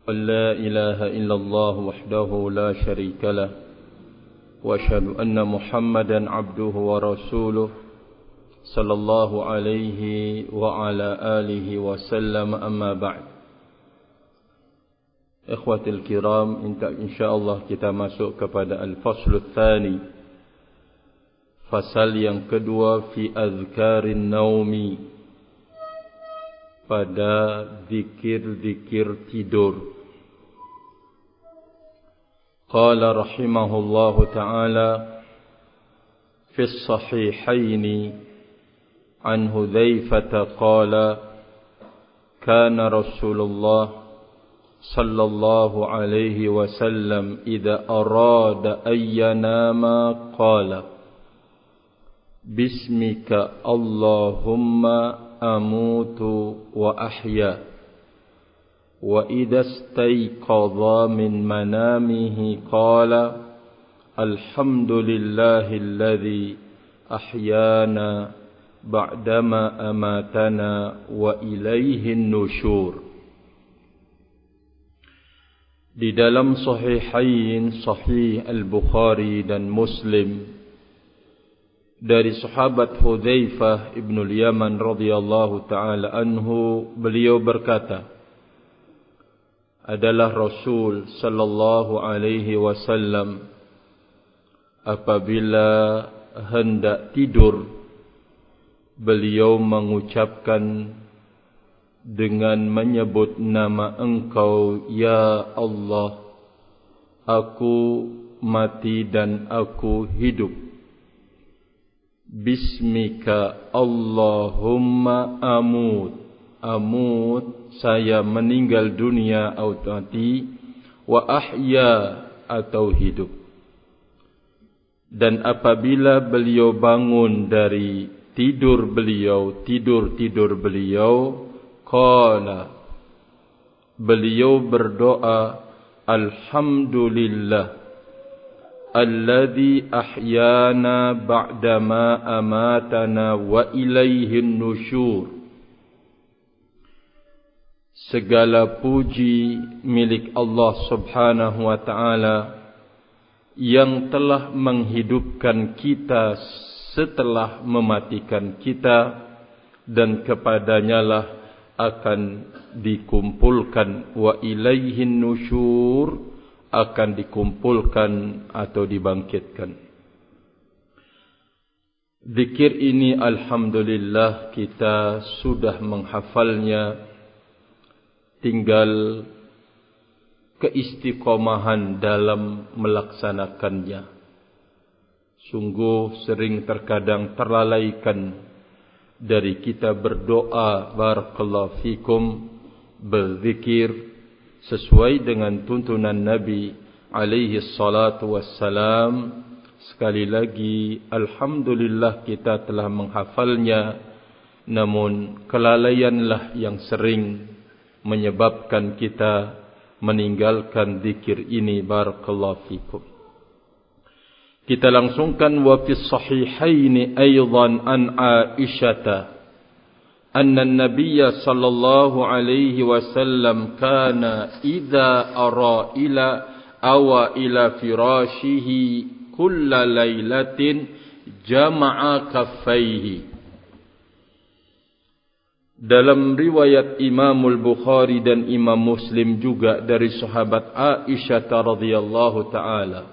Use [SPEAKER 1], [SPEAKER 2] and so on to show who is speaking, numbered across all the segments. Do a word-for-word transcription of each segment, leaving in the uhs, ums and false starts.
[SPEAKER 1] لا إله إلا الله وحده لا شريك له وأشهد أن محمدا عبده ورسوله صلى الله عليه وعلى آله وسلم أما بعد. Ikhwatil kiram, insyaallah kita masuk kepada al-faslu tsani, fasal yang kedua fi azkarin naumi, pada zikir-zikir tidur. Qala rahimahullahu ta'ala fi as-sahihaini an Hudzaifah qala kana Rasulullah sallallahu alaihi wasallam idza arada an yanama qala bismika Allahumma amutu wa ahya wa idza istayqadha min manamihi qala alhamdulillahilladzi ahyana ba'dama amatana wa ilaihin nusyur. Di dalam sahihain, sahih al-Bukhari dan Muslim, dari sahabat Hudzaifah ibn al-Yaman radhiyallahu ta'ala anhu, beliau berkata, adalah Rasul sallallahu alaihi wasallam apabila hendak tidur, beliau mengucapkan dengan menyebut nama Engkau, Ya Allah, aku mati dan aku hidup. Bismika Allahumma amut. Amut, saya meninggal dunia atau mati. Wa ahya, atau hidup. Dan apabila beliau bangun dari tidur beliau, tidur-tidur beliau, qala, beliau berdoa, alhamdulillah alladzi ahyana ba'dama amatana wa ilaihin nusyur. Segala puji milik Allah subhanahu wa ta'ala yang telah menghidupkan kita setelah mematikan kita, dan kepadanya lah akan dikumpulkan, wa ilaihin nusyur, akan dikumpulkan atau dibangkitkan. Zikir ini alhamdulillah kita sudah menghafalnya, tinggal keistiqomahan dalam melaksanakannya. Sungguh sering terkadang terlalaikan dari kita berdoa barakallahu fikum, berzikir sesuai dengan tuntunan Nabi alaihi salatu wassalam. Sekali lagi alhamdulillah kita telah menghafalnya, namun kelalaianlah yang sering menyebabkan kita meninggalkan zikir ini barakallahu fikum. Kita langsungkan, wa fi sahihaini aidan an Aisyah anna an-nabiy sallallahu alaihi wasallam kana idza ara ila awa ila firashihi kulla lailatin jama'a kaffaihi. Dalam riwayat Imam al-Bukhari dan Imam Muslim juga dari sahabat Aisyah radhiyallahu taala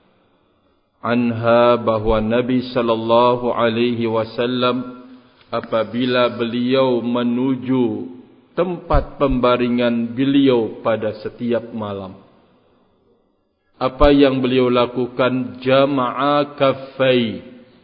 [SPEAKER 1] anha, bahwa Nabi sallallahu alaihi wasallam apabila beliau menuju tempat pembaringan beliau pada setiap malam, apa yang beliau lakukan? Jama'a kaffai,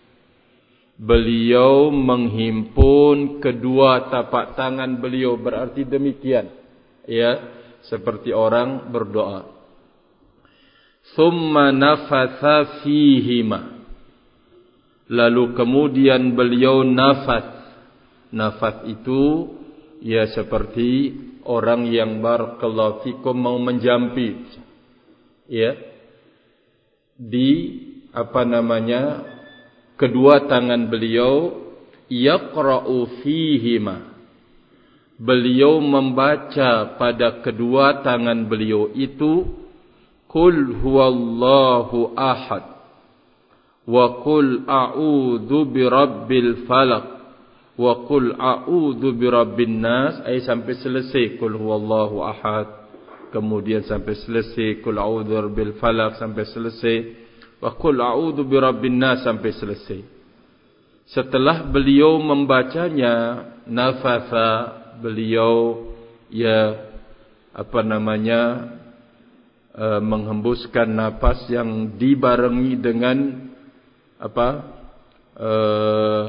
[SPEAKER 1] beliau menghimpun kedua tapak tangan beliau, berarti demikian, ya, seperti orang berdoa. Thumma nafatha fihima, lalu kemudian beliau nafas. Nafas itu ya seperti orang yang barakallahu fikum mau menjampi, ya, di apa namanya kedua tangan beliau, yaqra'u fihima, beliau membaca pada kedua tangan beliau itu Qul huwallahu ahad wa qul a'udzu birabbil falaq wa qul a'udzu birabbin nas, ay sampai selesai Qul huwallahu ahad, kemudian sampai selesai Qul a'udzu birabbil falaq sampai selesai, wa qul a'udzu birabbin nas sampai selesai. Setelah beliau membacanya, nafatha, beliau ya apa namanya uh, menghembuskan nafas yang dibarengi dengan apa uh,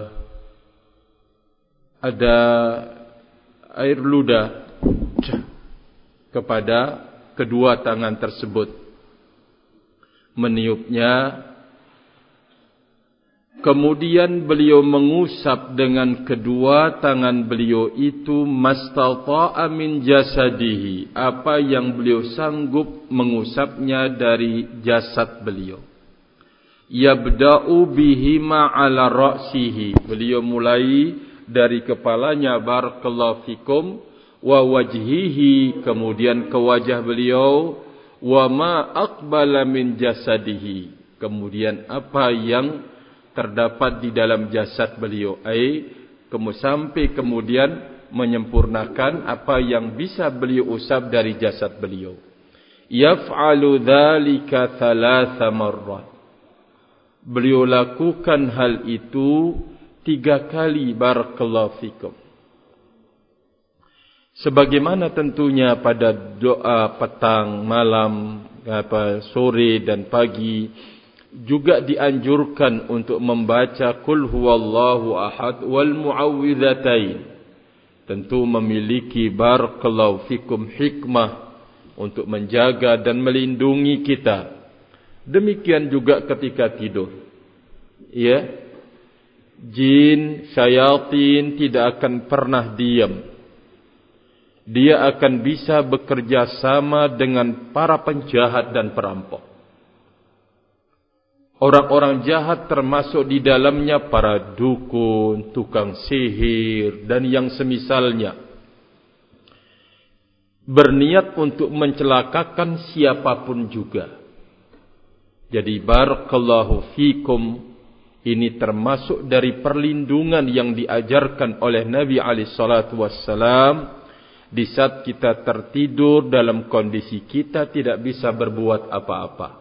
[SPEAKER 1] ada air ludah kepada kedua tangan tersebut, meniupnya. Kemudian beliau mengusap dengan kedua tangan beliau itu mastata'a min jasadihi, apa yang beliau sanggup mengusapnya dari jasad beliau. Yabda'u bihima ala ra'sihi, beliau mulai dari kepalanya barakallahu fikum, wa wajhihi, kemudian ke wajah beliau, wa ma aqbala min jasadihi, kemudian apa yang terdapat di dalam jasad beliau, ai kemudian sampai kemudian menyempurnakan apa yang bisa beliau usap dari jasad beliau. Yaf'alu dzalika thalatha marrat, beliau lakukan hal itu tiga kali barakallahu fikum. Sebagaimana tentunya pada doa petang, malam, apa sore dan pagi juga dianjurkan untuk membaca Qul huwallahu ahad wal muawwidzatain. Tentu memiliki barakallahu fikum hikmah untuk menjaga dan melindungi kita. Demikian juga ketika tidur. Ya. Jin, syaitan tidak akan pernah diam. Dia akan bisa bekerja sama dengan para penjahat dan perampok. Orang-orang jahat termasuk di dalamnya para dukun, tukang sihir dan yang semisalnya, berniat untuk mencelakakan siapapun juga. Jadi barakallahu fikum, ini termasuk dari perlindungan yang diajarkan oleh Nabi alaihi salatu wassalam di saat kita tertidur dalam kondisi kita tidak bisa berbuat apa-apa.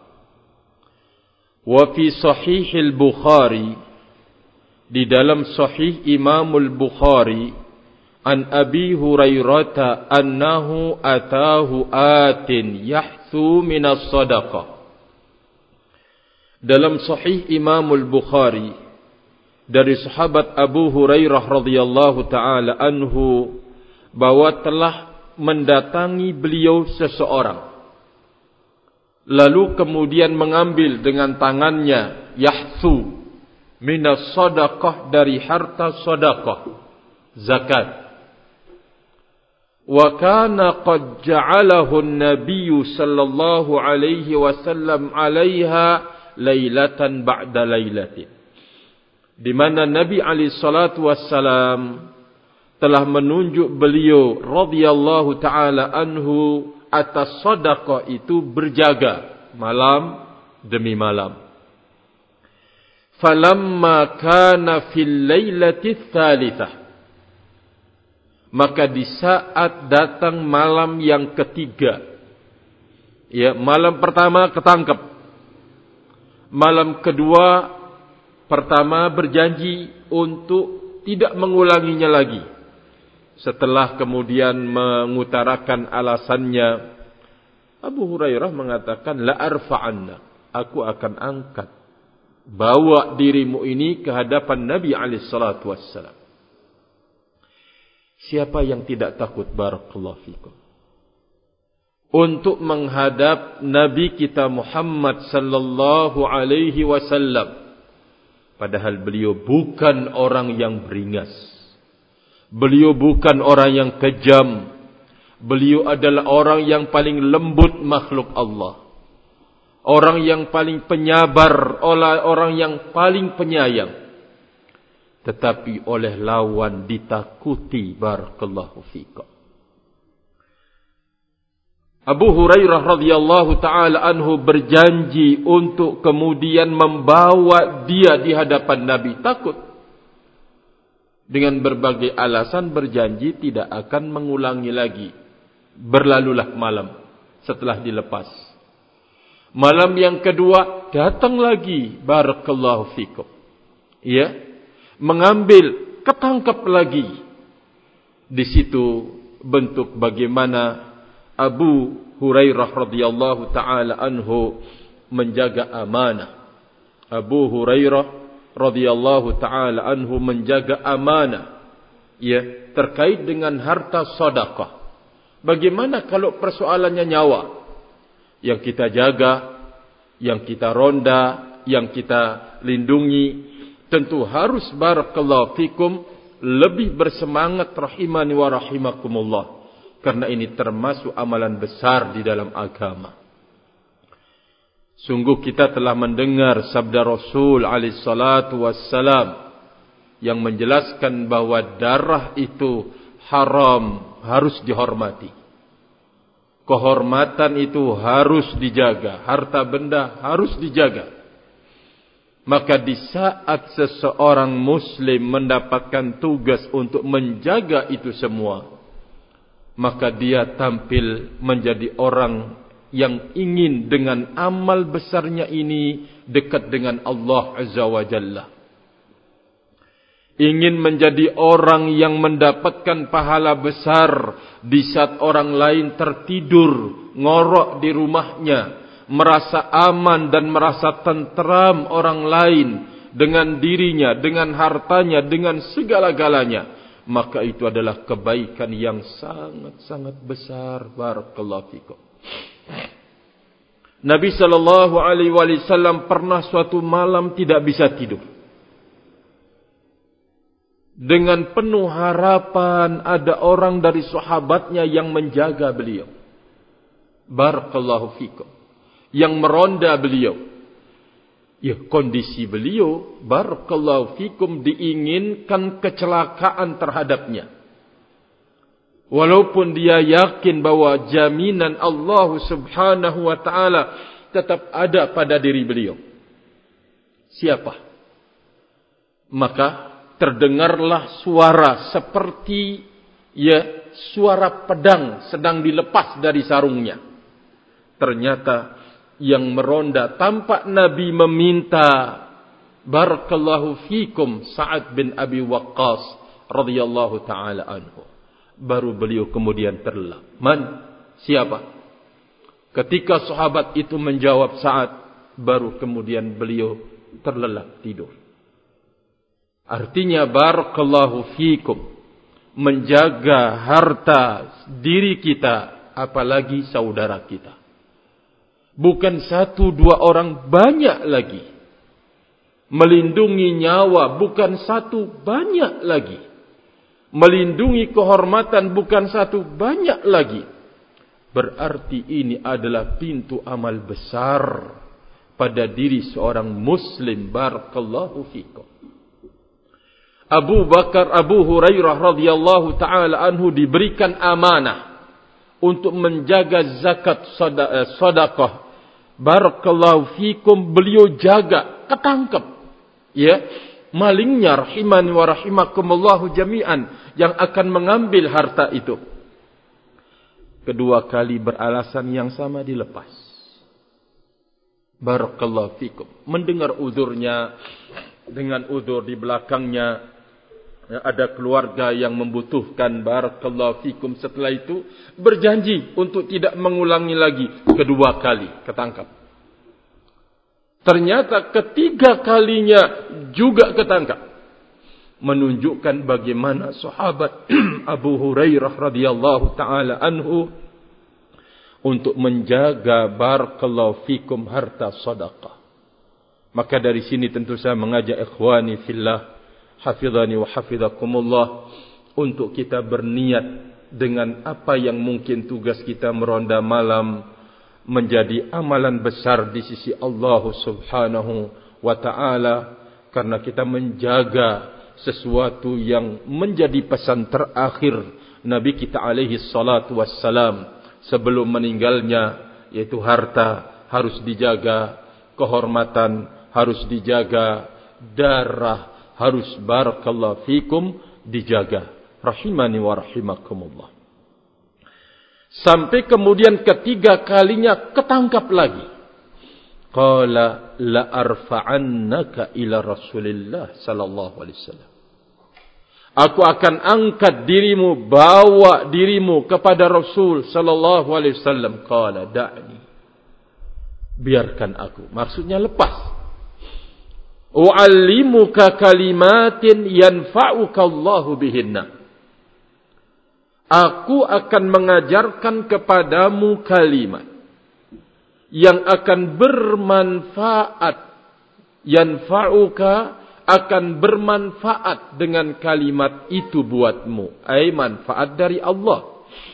[SPEAKER 1] Wa fi sahih al-Bukhari, di dalam sahih Imam al-Bukhari, an Abi Hurairah annahu atahu atin yahthu min as-sadaqah. Dalam sahih Imam al-Bukhari dari sahabat Abu Hurairah radhiyallahu taala anhu bahwa telah mendatangi beliau seseorang, lalu kemudian mengambil dengan tangannya yahthu minas sadaqah, dari harta sadaqah zakat. Wa kana qad ja'alahu an-nabiy sallallahu alaihi wasallam 'alaiha lailatan ba'da lailatin, di mana Nabi alaihi salatu wassalam telah menunjuk beliau radhiyallahu taala anhu atas sedekah itu berjaga malam demi malam. Falamma kana fil lailati tsalitsah, maka di saat datang malam yang ketiga, ya, malam pertama ketangkep, malam kedua pertama berjanji untuk tidak mengulanginya lagi. Setelah kemudian mengutarakan alasannya, Abu Hurairah mengatakan, la arfa'anna, aku akan angkat, bawa dirimu ini ke hadapan Nabi alaihi salatu wassalam. Siapa yang tidak takut barakallahu fikum untuk menghadap Nabi kita Muhammad sallallahu alaihi wasallam, padahal beliau bukan orang yang beringas. Beliau bukan orang yang kejam. Beliau adalah orang yang paling lembut makhluk Allah. Orang yang paling penyabar, orang yang paling penyayang. Tetapi oleh lawan ditakuti barakallahu fikum. Abu Hurairah radhiyallahu taala anhu berjanji untuk kemudian membawa dia di hadapan Nabi. Takut. Dengan berbagai alasan berjanji tidak akan mengulangi lagi. Berlalulah malam setelah dilepas. Malam yang kedua datang lagi, barakallahu fikum. Ya, mengambil, ketangkap lagi. Di situ bentuk bagaimana Abu Hurairah radhiyallahu taala anhu menjaga amanah. Abu Hurairah radhiyallahu taala anhu menjaga amanah, ya, terkait dengan harta sedekah. Bagaimana kalau persoalannya nyawa yang kita jaga, yang kita ronda, yang kita lindungi, tentu harus barakallahu fikum lebih bersemangat rahimani wa rahimakumullah. Karena ini termasuk amalan besar di dalam agama. Sungguh kita telah mendengar sabda Rasul alaihi salatu wassalam yang menjelaskan bahwa darah itu haram, harus dihormati. Kehormatan itu harus dijaga, harta benda harus dijaga. Maka di saat seseorang muslim mendapatkan tugas untuk menjaga itu semua, maka dia tampil menjadi orang yang ingin dengan amal besarnya ini dekat dengan Allah Azza wa Jalla. Ingin menjadi orang yang mendapatkan pahala besar di saat orang lain tertidur, ngorok di rumahnya, merasa aman dan merasa tentram orang lain dengan dirinya, dengan hartanya, dengan segala-galanya. Maka itu adalah kebaikan yang sangat-sangat besar. Barakallahu fikum. Nabi sallallahu alaihi wasallam pernah suatu malam tidak bisa tidur. Dengan penuh harapan ada orang dari sahabatnya yang menjaga beliau. Barakallahu fikum. Yang meronda beliau. Ya, kondisi beliau, barakallahu fikum, diinginkan kecelakaan terhadapnya. Walaupun dia yakin bahwa jaminan Allah subhanahu wa ta'ala tetap ada pada diri beliau. Siapa? Maka terdengarlah suara seperti ya suara pedang sedang dilepas dari sarungnya. Ternyata yang meronda tampak Nabi meminta, barakallahu fikum, Sa'ad bin Abi Waqqas radhiyallahu taala anhu. Baru beliau kemudian terlelap. Man? Siapa? Ketika sahabat itu menjawab Sa'ad, baru kemudian beliau terlelap tidur. Artinya barakallahu fikum, menjaga harta diri kita, apalagi saudara kita. Bukan satu dua orang, banyak lagi. Melindungi nyawa bukan satu, banyak lagi. Melindungi kehormatan bukan satu, banyak lagi. Berarti ini adalah pintu amal besar pada diri seorang muslim. Barakallahu fikum. Abu Bakar Abu Hurairah radhiyallahu taala anhu diberikan amanah untuk menjaga zakat sedekah. Barakallahu fikum, beliau jaga, ketangkep. Ya, malingnya rahimani wa rahimakumullahu jami'an yang akan mengambil harta itu. Kedua kali beralasan yang sama dilepas. Barakallahu fikum. Mendengar uzurnya, dengan uzur di belakangnya ada keluarga yang membutuhkan, barakallahu fikum. Setelah itu berjanji untuk tidak mengulangi lagi. Kedua kali ketangkap. Ternyata ketiga kalinya juga ketangkap. Menunjukkan bagaimana sahabat Abu Hurairah radhiyallahu taala anhu untuk menjaga, barakallahu fikum, harta sedekah. Maka dari sini tentu saya mengajak ikhwani fillah, hafizani wa hafizakumullah, untuk kita berniat dengan apa yang mungkin tugas kita meronda malam menjadi amalan besar di sisi Allah subhanahu wa ta'ala. Karena kita menjaga sesuatu yang menjadi pesan terakhir Nabi kita alaihi salatu wassalam. sebelum meninggalnya, yaitu harta harus dijaga, kehormatan harus dijaga, darah harus barakallahu fikum dijaga. Rahimani wa rahimakumullah. Sampai kemudian ketiga kalinya ketangkap lagi. Qala la arfa'annaka ila Rasulillah sallallahu alaihi wasallam. Aku akan angkat dirimu, bawa dirimu kepada Rasul sallallahu alaihi wasallam. Qala da'ni. Biarkan aku. Maksudnya lepas. U'allimuka kalimatin yanfa'uka Allahu bihinna. Aku akan mengajarkan kepadamu kalimat yang akan bermanfaat. Yanfa'uka akan bermanfaat dengan kalimat itu buatmu. Ay manfaat dari Allah.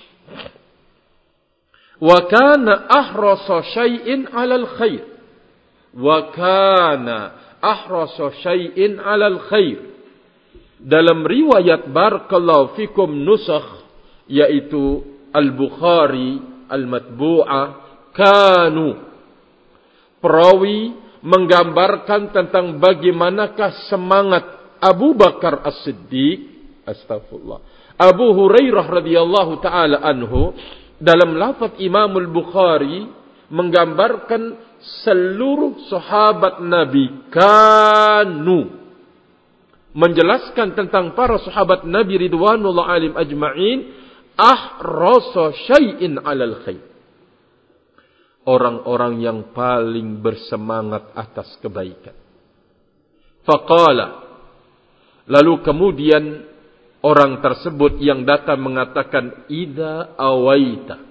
[SPEAKER 1] Wa kana ahrasa syai'in 'alal khair. Wa kana ahrasa syai'in 'alal khair. Dalam riwayat barakallahu fikum nusakh, yaitu Al-Bukhari Al-Matbu'ah, kanu, perawi menggambarkan tentang bagaimanakah semangat Abu Bakar As-Siddiq, astagfirullah, Abu Hurairah radhiyallahu taala anhu. Dalam lafaz Imam Al-Bukhari menggambarkan seluruh sahabat Nabi, kanu, menjelaskan tentang para sahabat Nabi ridwanullah alaihim ajma'in, ahrasa syai'in 'alal khair. Orang-orang yang paling bersemangat atas kebaikan. Faqala, lalu kemudian orang tersebut yang datang mengatakan, idza awaita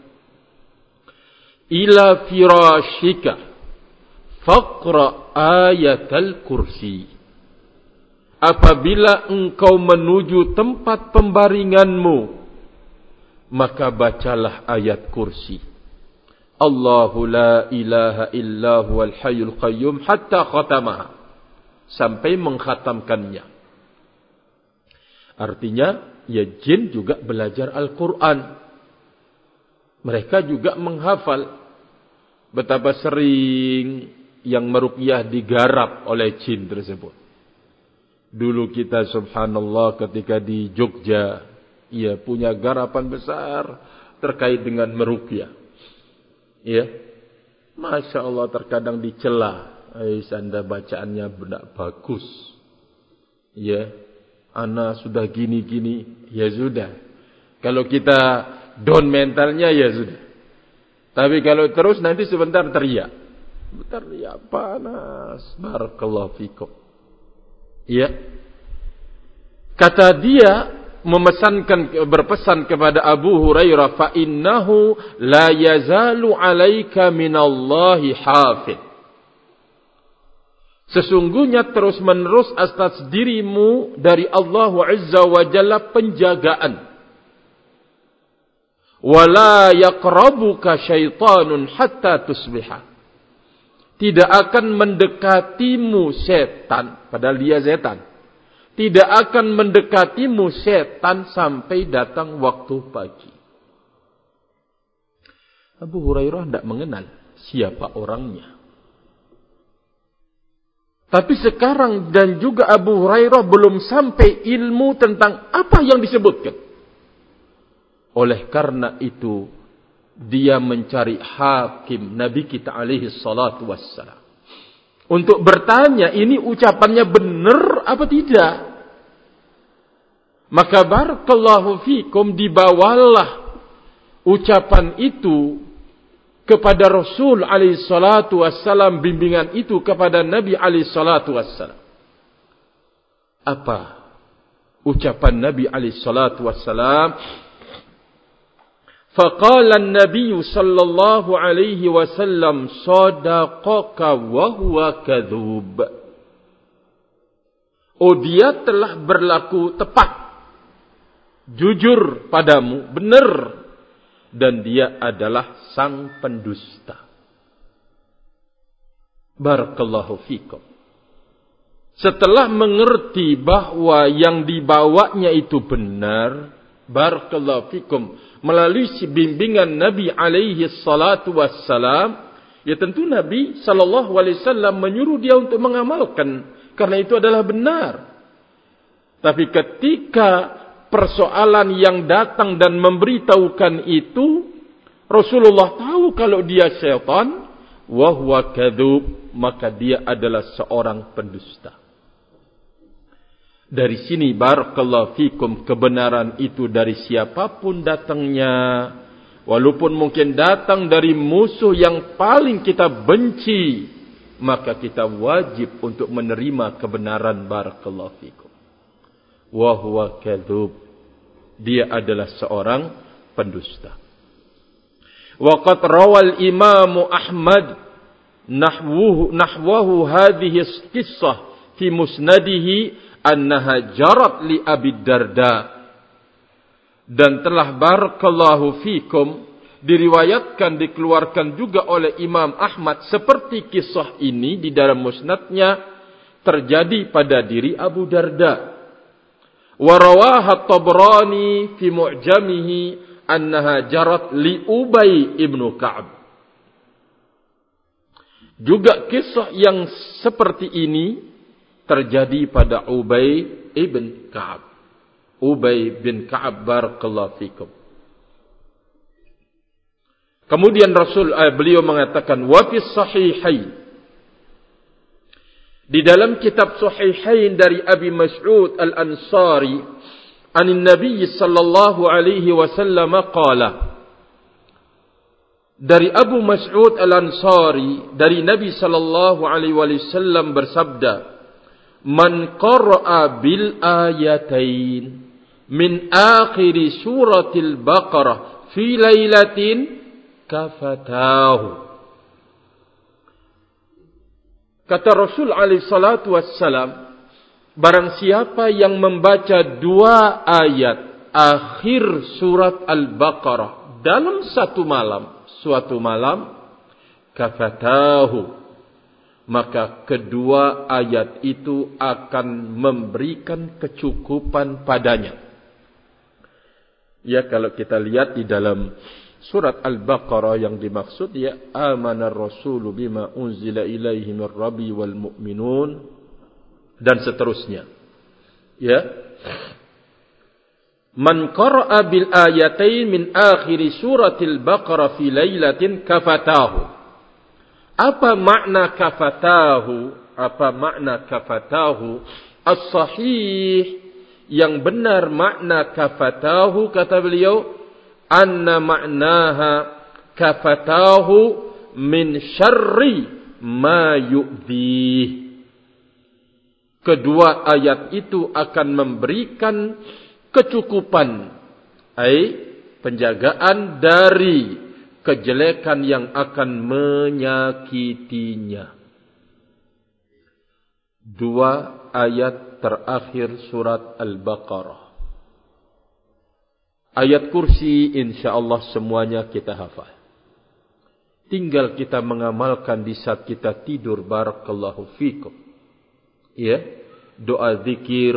[SPEAKER 1] ila firashika faqra ayatal kursi. Apabila engkau menuju tempat pembaringanmu, maka bacalah ayat kursi. Allahu la ilaha illa huwal hayyul qayyum hatta khatamaha, sampai mengkhatamkannya. Artinya, ya jin juga belajar Al-Quran. Mereka juga menghafal. Betapa sering yang meruqyah digarap oleh jin tersebut. Dulu kita subhanallah ketika di Jogja, ya punya garapan besar terkait dengan meruqyah. Ya, Masya Allah, terkadang dicela, eh, anda bacaannya benar bagus. Ya, ana sudah gini-gini, ya sudah. Kalau kita down mentalnya, ya sudah. Tapi kalau terus nanti sebentar teriak. Sebentar teriak, panas. Barakallahu fikum. Ya. Kata dia, memesankan, berpesan kepada Abu Hurairah, fa innahu la yazalu alaika minallahi hafid. Sesungguhnya terus menerus atas dirimu dari Allah Azza wa Jalla penjagaan. Wala yaqrabuka syaitanun hatta tusbiha. Tidak akan mendekatimu setan, padahal dia setan. Tidak akan mendekatimu setan sampai datang waktu pagi. Abu Hurairah tidak mengenal siapa orangnya. Tapi sekarang dan juga Abu Hurairah belum sampai ilmu tentang apa yang disebutkan. Oleh karena itu, dia mencari hakim Nabi kita alaihi salatu wassalam. Untuk bertanya, ini ucapannya benar apa tidak? Maka barakallahu fikum, dibawalah ucapan itu kepada Rasul alaihi salatu wassalam, bimbingan itu kepada Nabi alaihi salatu wassalam. Apa ucapan Nabi alaihi salatu wassalam? Faqala an-nabiy sallallahu alaihi wasallam, sadaqaka wa huwa kadzub. Oh, dia telah berlaku tepat, jujur padamu, benar, dan dia adalah sang pendusta. Barakallahu fikum. Setelah mengerti bahwa yang dibawanya itu benar, barakallahu fikum, melalui bimbingan Nabi alaihi salatu wassalam, ya tentu Nabi sallallahu alaihi wasallam menyuruh dia untuk mengamalkan, karena itu adalah benar. Tapi ketika persoalan yang datang dan memberitahukan itu, Rasulullah tahu kalau dia syaitan, wa huwa kadzub, maka dia adalah seorang pendusta. Dari sini barakallahu fikum, kebenaran itu dari siapapun datangnya, walaupun mungkin datang dari musuh yang paling kita benci, maka kita wajib untuk menerima kebenaran. Barakallahu fikum. Wa huwa kadzub, dia adalah seorang pendusta. Wa qad rawal Imam Ahmad nahwuhu nahwahu hadhihi qissah fi musnadihi annaha jarat li Abi Darda. Dan telah barakallahu fikum diriwayatkan, dikeluarkan juga oleh Imam Ahmad seperti kisah ini di dalam musnadnya terjadi pada diri Abu Darda. Wa rawaha Tabrani fi mu'jamihi annaha jarat li Ubay ibnu Ka'ab. Juga kisah yang seperti ini terjadi pada Ubay ibn Ka'ab. Ubay bin Ka'ab, barakallahu fikum. Kemudian Rasul eh, beliau mengatakan, wa fi sahihain, di dalam kitab Sahihain dari Abi Mas'ud Al-Ansari, anin Nabi sallallahu alaihi wasallam qala, dari Abu Mas'ud Al-Ansari dari Nabi sallallahu alaihi wasallam bersabda, man qara'a bil ayatain min akhir suratil Baqarah fi lailatin kafatahu. Kata Rasul alaihi salatu wassalam, barang siapa yang membaca dua ayat akhir surat Al-Baqarah dalam satu malam, suatu malam, kafatahu, maka kedua ayat itu akan memberikan kecukupan padanya. Ya, kalau kita lihat di dalam surat Al-Baqarah yang dimaksud, ya, amanar rasulu bima unzila ilaihi mir rabbi wal mu'minun, dan seterusnya. Ya. Man qara'a bil ayatain min akhir suratil Baqarah fi lailatin kafatahu. Apa makna kafatahu? Apa makna kafatahu? As-sahih, yang benar makna kafatahu, kata beliau, anna ma'naha kafatahu min syarri ma yu'dhih. Kedua ayat itu akan memberikan kecukupan, ai penjagaan dari kejelekan yang akan menyakitinya. Dua ayat terakhir surat Al-Baqarah. Ayat kursi insyaallah semuanya kita hafal. Tinggal kita mengamalkan di saat kita tidur, barakallahu fikum. Ya, doa zikir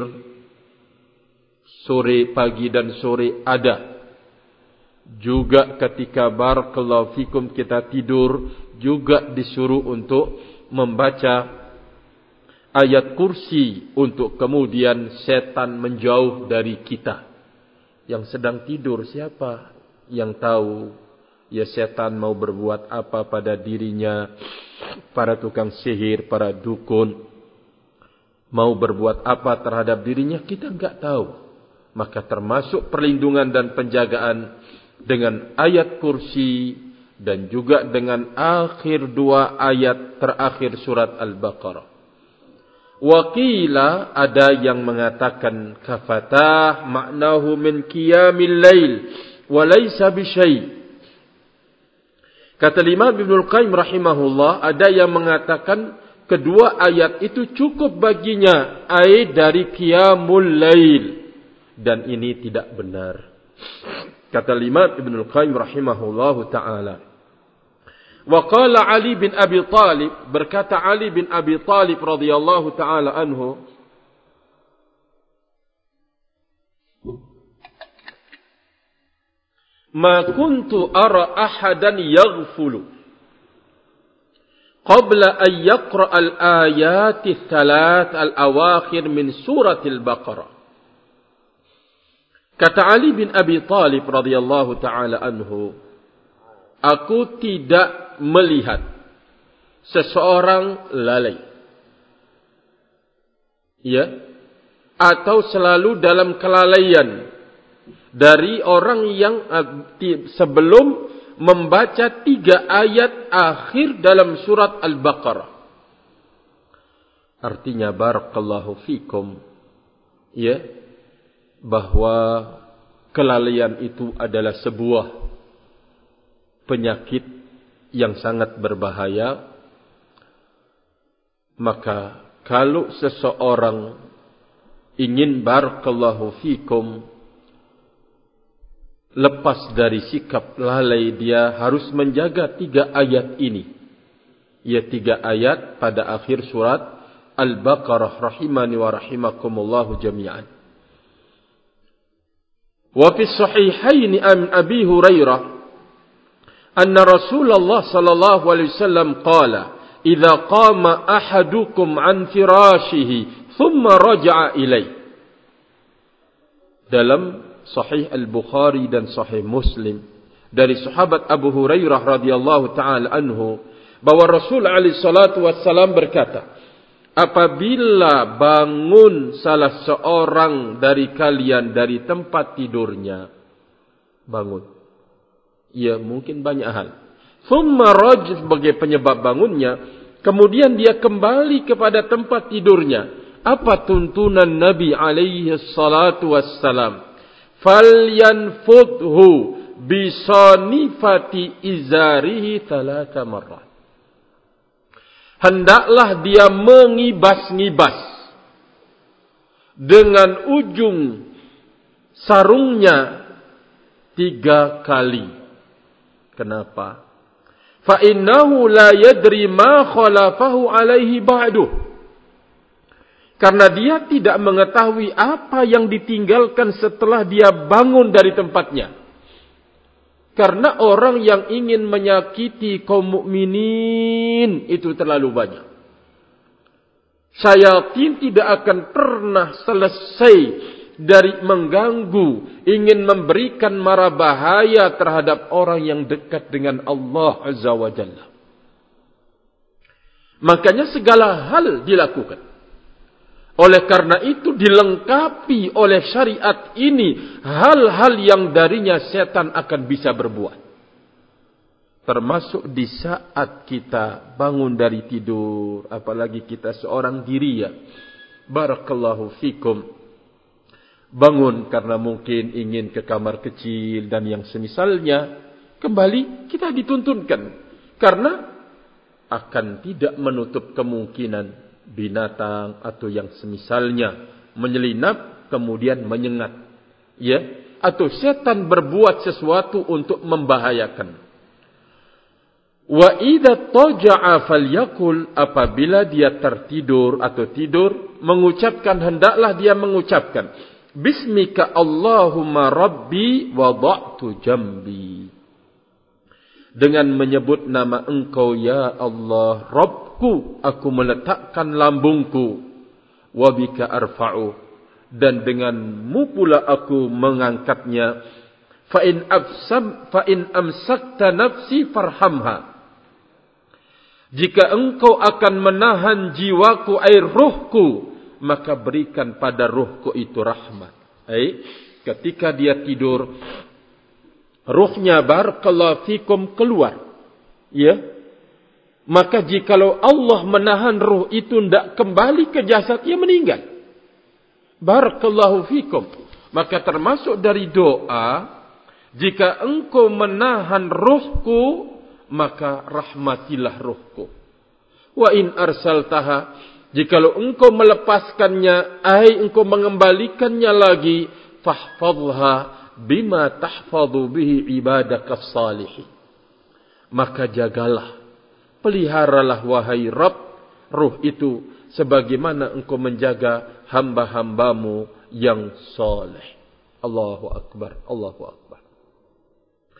[SPEAKER 1] sore, pagi dan sore ada. Juga ketika barakallahu fikum kita tidur, juga disuruh untuk membaca ayat kursi, untuk kemudian setan menjauh dari kita. Yang sedang tidur siapa yang tahu? Ya, setan mau berbuat apa pada dirinya. Para tukang sihir, para dukun mau berbuat apa terhadap dirinya, kita enggak tahu. Maka termasuk perlindungan dan penjagaan dengan ayat kursi dan juga dengan akhir dua ayat terakhir surat Al-Baqarah. Waqila, ada yang mengatakan kafatah maknahu min qiyamil lail wa laysa bisyai. Kata Imam Ibnul Qayyim rahimahullah, ada yang mengatakan kedua ayat itu cukup baginya ai dari qiyamul lail, dan ini tidak benar. Kata Imam Ibnul Qayyim rahimahullahu ta'ala. Wa qala Ali bin Abi Talib, berkata Ali bin Abi Talib radhiyallahu ta'ala anhu,
[SPEAKER 2] ma kuntu ara ahadan yaghfulu qabla an yaqra al-ayati thalath al-awakhir min suratil Baqarah. Kata Ali bin Abi Thalib radhiyallahu taala anhu, aku tidak melihat seseorang lalai, ya, atau selalu dalam kelalaian dari orang yang sebelum membaca tiga ayat akhir dalam surat Al-Baqarah. Artinya barakallahu fikum, ya, bahwa kelalaian itu adalah sebuah penyakit yang sangat berbahaya. Maka kalau seseorang ingin barakallahu fikum lepas dari sikap lalai, dia harus menjaga tiga ayat ini. Ya, tiga ayat pada akhir surat Al-Baqarah, rahimani wa rahimakumullahu jami'an. Wa fi sahihaini an Abi Hurairah anna Rasulullah sallallahu alaihi wasallam qala, "Idza qama ahadukum an firashihi thumma raja'a ilai." Dalam Sahih Al-Bukhari dan Sahih Muslim dari sahabat Abu Hurairah radhiyallahu taala anhu, bahwa Rasul alaihi salatu wassalam berkata, apabila bangun salah seorang dari kalian dari tempat tidurnya, bangun, ya mungkin banyak hal, thumma raj, sebagai penyebab bangunnya, kemudian dia kembali kepada tempat tidurnya, apa tuntunan Nabi alaihi salatu wassalam? Falyanfudhu bisanifati izarihi thalatha marrat. Hendaklah dia mengibas-ngibas dengan ujung sarungnya tiga kali. Kenapa? Fa innahu la yadri ma khalafahu alaihi ba'du. Karena dia tidak mengetahui apa yang ditinggalkan setelah dia bangun dari tempatnya. Karena orang yang ingin menyakiti kaum mukminin itu terlalu banyak. Syaitan tidak akan pernah selesai dari mengganggu, ingin memberikan mara bahaya terhadap orang yang dekat dengan Allah Azza wa Jalla. Makanya segala hal dilakukan. Oleh karena itu dilengkapi oleh syariat ini hal-hal yang darinya setan akan bisa berbuat. Termasuk di saat kita bangun dari tidur, apalagi kita seorang diri, ya, barakallahu fikum, bangun karena mungkin ingin ke kamar kecil dan yang semisalnya, kembali kita dituntunkan. Karena akan tidak menutup kemungkinan binatang atau yang semisalnya menyelinap kemudian menyengat, ya, atau setan berbuat sesuatu untuk membahayakan. Wa idza taja'a falyakul, apabila dia tertidur atau tidur, mengucapkan, hendaklah dia mengucapkan, bismika Allahumma rabbi wada'tu jambi, dengan menyebut nama engkau ya Allah Rabbku, aku meletakkan lambungku, wabika arfa'u, dan denganmu pula aku mengangkatnya, fa in absam fa in amsakta nafsi farhamha, jika engkau akan menahan jiwaku, air ruhku, maka berikan pada ruhku itu rahmat. Ai, ketika dia tidur, ruhnya barakallahu fikum keluar, ya, maka jikalau Allah menahan ruh itu tidak kembali ke jasad, ia meninggal. Barakallahu fikum. Maka termasuk dari doa, jika engkau menahan ruhku, maka rahmatilah ruhku. Wa in arsaltaha, jikalau engkau melepaskannya, ai engkau mengembalikannya lagi, fahfadha bima tahfadhu bihi ibadakas salihin, maka jagalah, peliharalah wahai Rabb ruh itu sebagaimana engkau menjaga hamba-hambamu yang saleh. Allahu akbar, Allahu akbar.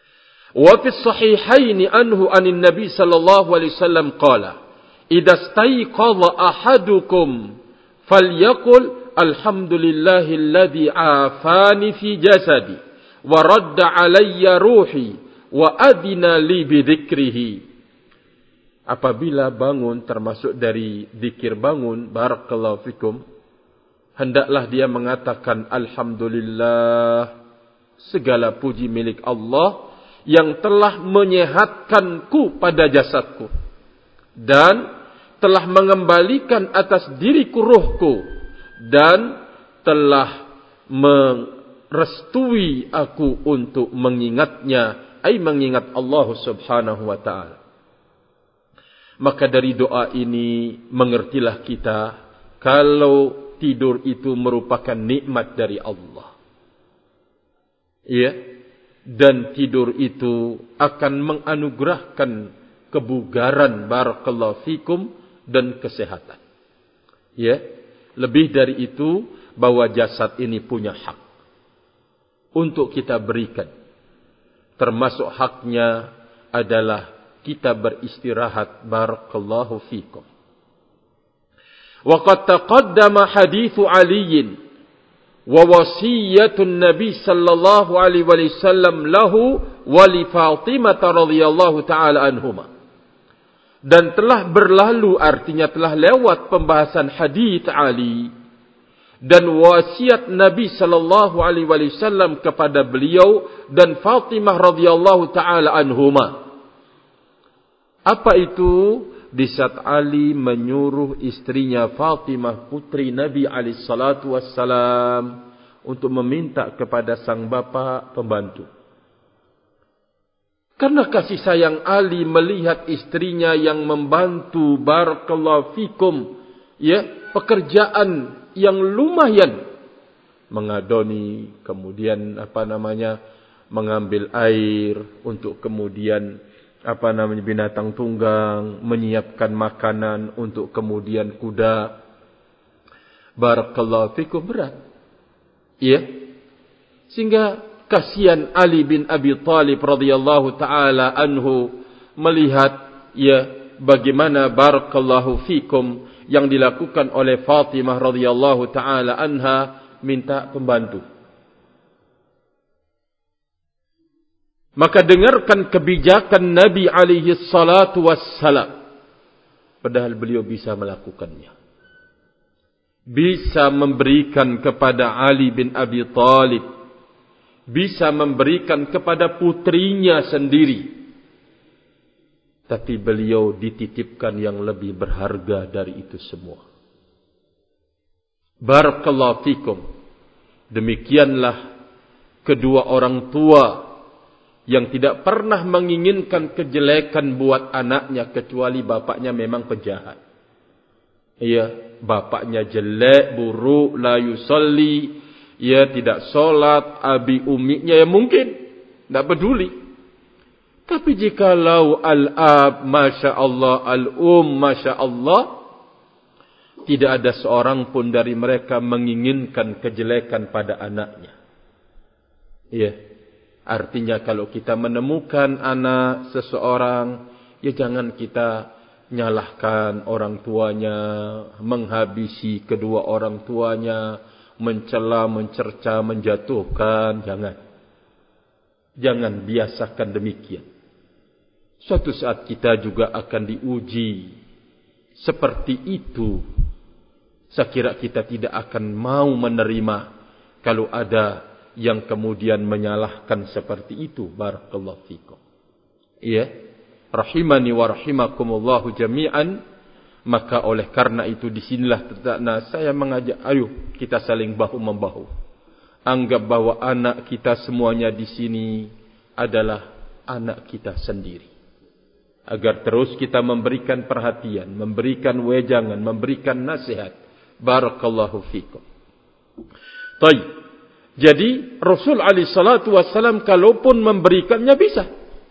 [SPEAKER 2] Wa fi sahihaini anhu anin Nabi sallallahu alaihi wasallam qala, "Idza staiqadha ahadukum falyaqul alhamdulillahilladzi afani fi jasadi wa radda alayya ruhi wa adina li bi dzikrihi." Apabila bangun, termasuk dari zikir bangun, barakallahu fikum, hendaklah dia mengatakan alhamdulillah, segala puji milik Allah yang telah menyehatkanku pada jasadku dan telah mengembalikan atas diriku ruhku dan telah merestui aku untuk mengingatnya, ai mengingat Allah Subhanahu wa taala. Maka dari doa ini mengertilah kita kalau tidur itu merupakan nikmat dari Allah. Ya, dan tidur itu akan menganugerahkan kebugaran, barakallahu fikum, dan kesehatan. Ya, lebih dari itu, bahwa jasad ini punya hak untuk kita berikan. Termasuk haknya adalah kita beristirahat, barakallahu fikum. Wa qad taqaddama hadithu Ali wa wasiyatun Nabi sallallahu alaihi wasallam lahu wa li Fatimah radhiyallahu taala anhuma. Dan telah berlalu, artinya telah lewat pembahasan hadis Ali dan wasiat Nabi sallallahu alaihi wasallam kepada beliau dan Fatimah radhiyallahu taala anhuma. Apa itu? Di saat Ali menyuruh istrinya Fatimah putri Nabi alaihi salatu wassalam untuk meminta kepada sang bapa pembantu. Karena kasih sayang Ali melihat istrinya yang membantu, barakallahu fikum, ya, pekerjaan yang lumayan, mengadoni, kemudian apa namanya, mengambil air untuk kemudian apa namanya binatang tunggang, menyiapkan makanan untuk kemudian kuda. Barakallahu fikum, berat. Ya. Sehingga kasihan Ali bin Abi Thalib radhiyallahu taala anhu melihat, ya, bagaimana barakallahu fikum yang dilakukan oleh Fatimah radhiyallahu taala anha, minta pembantu. Maka dengarkan kebijakan Nabi alaihi salatu wassalam. Padahal beliau bisa melakukannya. Bisa memberikan kepada Ali bin Abi Thalib. Bisa memberikan kepada putrinya sendiri. Tapi beliau dititipkan yang lebih berharga dari itu semua. Barakallahu fikum. Demikianlah kedua orang tua yang tidak pernah menginginkan kejelekan buat anaknya, kecuali bapaknya memang penjahat. Ya, bapaknya jelek, buruk, la yusalli, ya, tidak solat, abi umminya ya mungkin tidak peduli. Tapi jikalau al-ab, masya Allah, al-um, masya Allah, tidak ada seorang pun dari mereka menginginkan kejelekan pada anaknya. Ya. Artinya kalau kita menemukan anak seseorang, ya jangan kita nyalahkan orang tuanya, menghabisi kedua orang tuanya, mencela, mencerca, menjatuhkan. Jangan. Jangan biasakan demikian. Suatu saat kita juga akan diuji seperti itu. Saya kira kita tidak akan mau menerima kalau ada yang kemudian menyalahkan seperti itu. Barakallahu fikum. Ya, rahimani wa rahimakumullahu jami'an. Maka oleh karena itu disinilah nah, saya mengajak, ayo kita saling bahu membahu. Anggap bahwa anak kita semuanya di sini adalah anak kita sendiri. Agar terus kita memberikan perhatian, memberikan wejangan, memberikan nasihat. Barakallahu fikum. Baik. Jadi Rasul alaihi salatu wassalam kalaupun memberikannya bisa.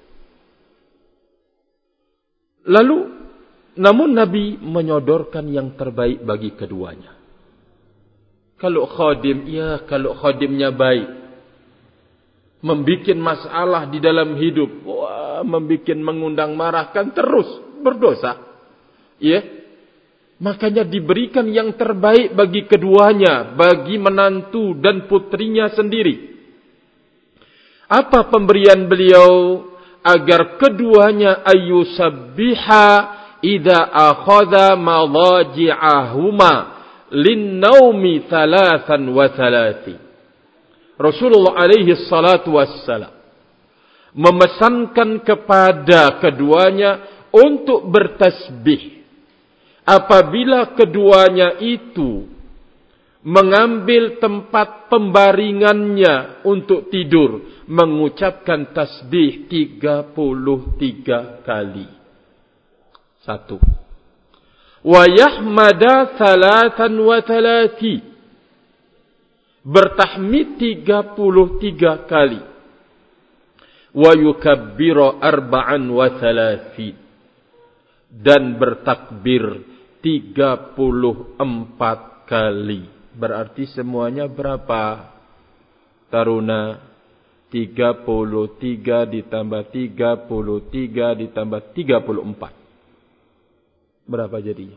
[SPEAKER 2] Lalu, namun Nabi menyodorkan yang terbaik bagi keduanya. Kalau khadim, ya kalau khadimnya baik. membikin masalah di dalam hidup, wah, membikin mengundang marah, kan terus berdosa. Ya, makanya diberikan yang terbaik bagi keduanya, bagi menantu dan putrinya sendiri. Apa pemberian beliau? Agar keduanya ayyusabbiha idza akhadha madaji'ahuma lin-naumi thalathan wa thalathi. Rasulullah alaihi salatu wassalam memesankan kepada keduanya untuk bertasbih apabila keduanya itu mengambil tempat pembaringannya untuk tidur, mengucapkan tasbih tiga puluh tiga kali. Satu. Wa yahmada thalathan wa thalathi. Bertahmid tiga puluh tiga kali. Wa yukabbira arba'an wa thalathin. Dan bertakbir tiga puluh empat kali. Berarti semuanya berapa? Taruna, tiga puluh tiga ditambah tiga puluh tiga ditambah tiga puluh empat. Berapa jadinya?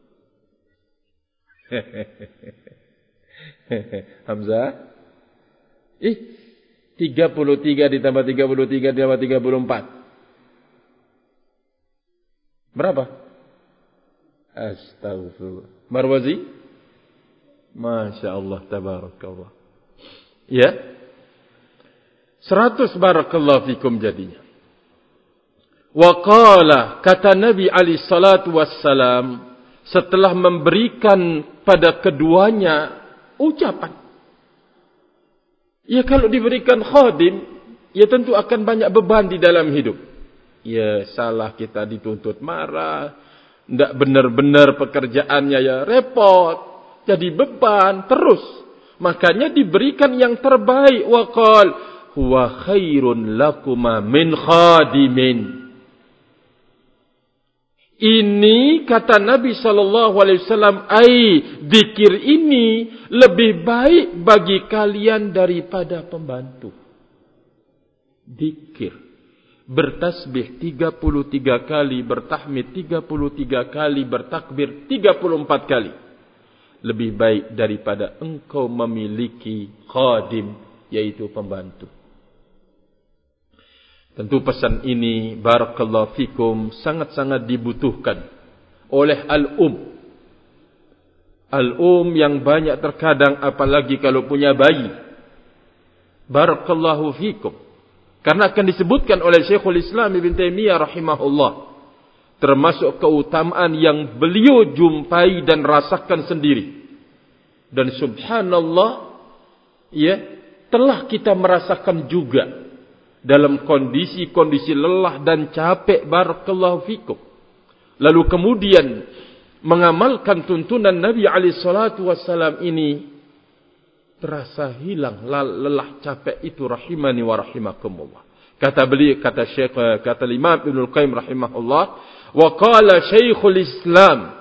[SPEAKER 2] Hamzah? Ih, tiga puluh tiga ditambah tiga puluh tiga ditambah tiga puluh empat. Berapa? Astagfirullah. Marwazi? Masya Allah, tabarakallah. Ya, seratus barakallahu fikum jadinya. Wa qala, kata Nabi alaihi salatu wassalam, setelah memberikan pada keduanya ucapan. Ya, kalau diberikan khadim, ya tentu akan banyak beban di dalam hidup. Ya, salah kita dituntut marah, tidak benar-benar pekerjaannya, ya repot. Jadi beban terus. Makanya diberikan yang terbaik. Wa qal huwa khairun lakuma min khadimin. Ini kata Nabi sallallahu alaihi wasallam, ai zikir ini lebih baik bagi kalian daripada pembantu. Zikir, bertasbih tiga puluh tiga kali, bertahmid tiga puluh tiga kali, bertakbir tiga puluh empat kali. Lebih baik daripada engkau memiliki khadim, yaitu pembantu. Tentu pesan ini, barakallahu fikum, sangat-sangat dibutuhkan oleh al-um. Al-um yang banyak terkadang, apalagi kalau punya bayi. Barakallahu fikum. Karena akan disebutkan oleh Syekhul Islam Ibn Taimiyah rahimahullah. Termasuk keutamaan yang beliau jumpai dan rasakan sendiri. Dan subhanallah, ya, telah kita merasakan juga dalam kondisi-kondisi lelah dan capek, barakallahu fikum. Lalu kemudian mengamalkan tuntunan Nabi alaihi salatu wassalam ini, terasa hilang lelah capek itu, rahimani wa rahimakumullah. Kata beliau, kata Syekh, kata Imam Ibnul Qayyim rahimahullah, wa qala Syekhul Islam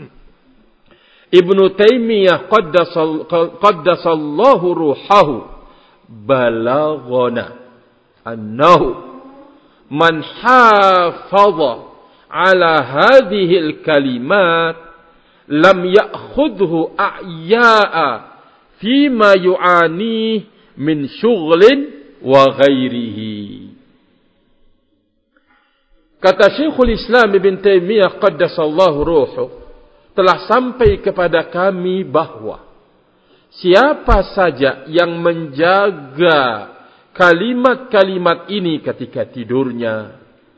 [SPEAKER 2] Ibnu Taimiyah qaddasallahu ruhahu, balaghana annahu man hafadha ala hadhihi al-kalimat lam ya'khudhu a'ya'a fima yu'ani min syughlin wa ghairihi. Kata Syekhul Islam Ibn Taimiyah qaddasallahu ruhuh, telah sampai kepada kami bahwa siapa saja yang menjaga kalimat-kalimat ini ketika tidurnya,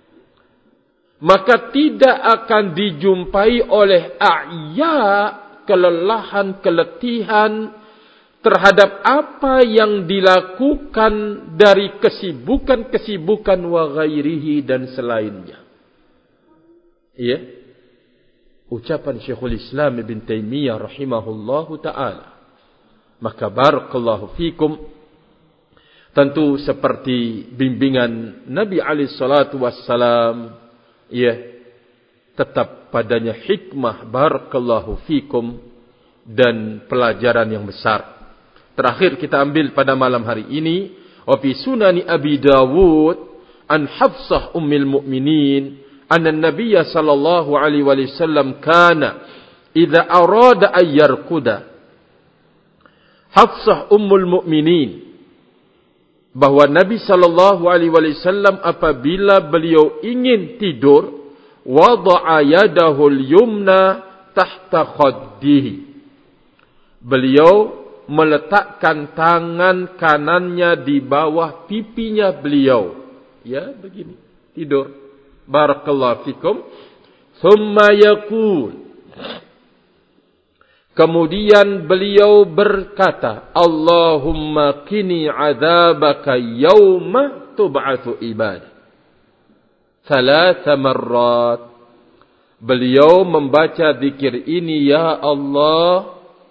[SPEAKER 2] maka tidak akan dijumpai oleh a'ya, kelelahan, keletihan terhadap apa yang dilakukan dari kesibukan-kesibukan wa ghairihi dan selainnya. Ya. Ucapan Syekhul Islam Ibn Taimiyah rahimahullahu ta'ala. Maka barakallahu fikum, tentu seperti bimbingan Nabi alaihi salatu wassalam, ya, tetap padanya hikmah, barakallahu fikum, dan pelajaran yang besar. Terakhir kita ambil pada malam hari ini, Wa fi sunani Abi Dawud an Hafsah ummil mu'minin anna an-nabiy sallallahu alaihi wasallam kana idza arada ay yarquda. Hafsah ummul mu'minin, bahwa Nabi sallallahu alaihi wasallam apabila beliau ingin tidur, wada'a yadahu al-yumna tahta khaddihi. Beliau meletakkan tangan kanannya di bawah pipinya beliau. Ya, begini, tidur. Barakallahu fikum. Thumma yaqul. Kemudian beliau berkata, Allahumma qini adzabaka yawma tub'atsu ibad. Thalatha marrat. Beliau membaca zikir ini, ya Allah,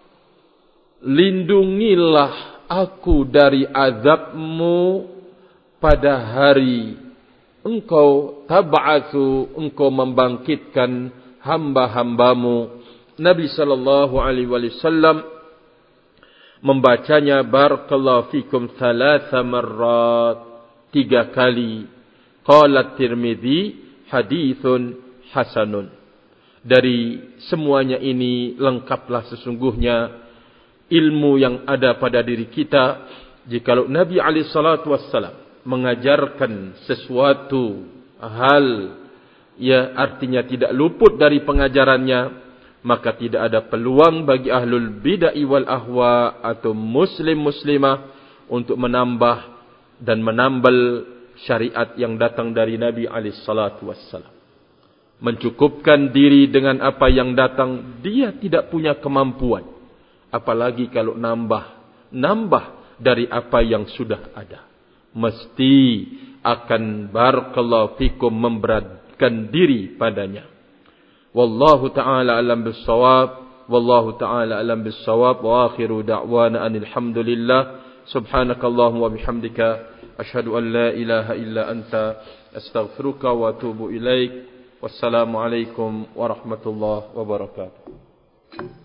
[SPEAKER 2] lindungilah aku dari azabmu pada hari engkau tab'atsu, engkau membangkitkan hamba-hambamu. Nabi sallallahu alaihi wasallam membacanya barakallahu fikum thalatha marrat, tiga kali. Qala Tirmidzi haditsun hasanun. Dari semuanya ini lengkaplah sesungguhnya ilmu yang ada pada diri kita. Jikalau Nabi alaihi salatu wassalam mengajarkan sesuatu hal, ya artinya tidak luput dari pengajarannya, maka tidak ada peluang bagi ahlul bid'ah wal ahwa atau muslim muslimah untuk menambah dan menambal syariat yang datang dari Nabi alaihi salatu wassalam. Mencukupkan diri dengan apa yang datang, dia tidak punya kemampuan. Apalagi kalau nambah, nambah dari apa yang sudah ada. Mesti akan barakallahu fikum memberatkan diri padanya. Wallahu ta'ala alam bis-shawab. Wallahu ta'ala alam bis-shawab. Wa akhiru da'wana anil hamdulillah. Subhanakallahumma wa bihamdika. Ashhadu an la ilaha illa anta. Astaghfiruka wa atubu ilaik. Wassalamualaikum warahmatullahi wabarakatuh.